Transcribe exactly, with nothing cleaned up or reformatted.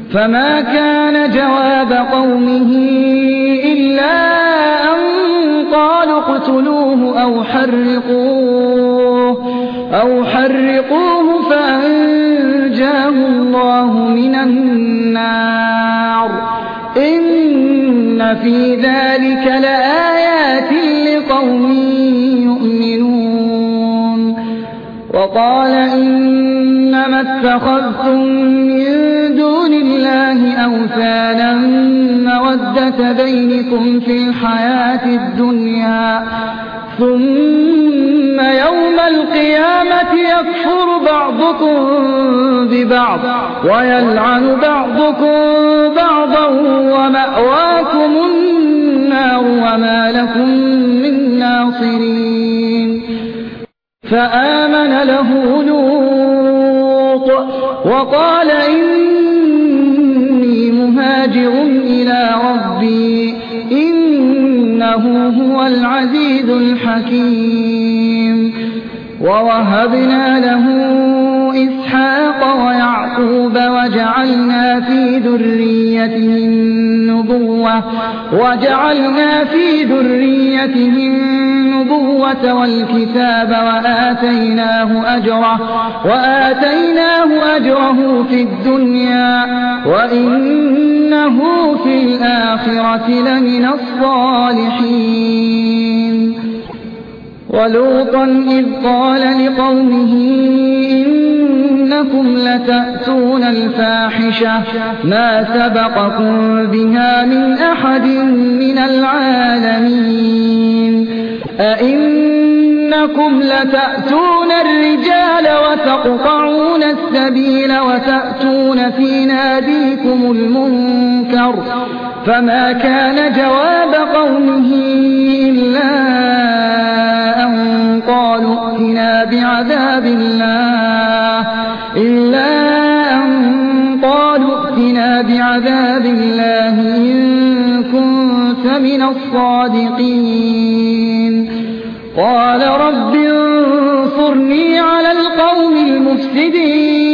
فما كان جواب قومه إلا أن قالوا اقتلوه أو حرقوه, أو حرقوه فأنجاه الله من النار. إن في ذلك لآيات لقوم يؤمنون. وقال إنما اتخذتم من دون الله أوثانا مودة بينكم في الحياة الدنيا ثم يوم القيامة يكفر بعضكم ببعض ويلعن بعضكم بعضا ومأواكم النار وما لكم من ناصرين. فآمن له لوط وقال إني مهاجر إلى ربي إنه هو العزيز الحكيم. ووهبنا له إسحاق ويعقوب وجعلنا في ذريته النبوة وجعلنا في ذريته النبوة والكتاب وآتيناه أجره وآتيناه أجره في الدنيا وإنه في الآخرة لمن الصالحين. ولوطا إذ قال لقومه إنكم لتأتون الفاحشة ما سبقكم بها من أحد من العالمين. أئنكم لتأتون الرجال وتقطعون السبيل وتأتون في ناديكم المنكر. فما كان جواب قومه إلا أن قالوا ائتنا بعذاب الله إلا أن قالوا ائتنا بعذاب الله إن كنت من الصادقين. قال رب انصرني على القوم المفسدين.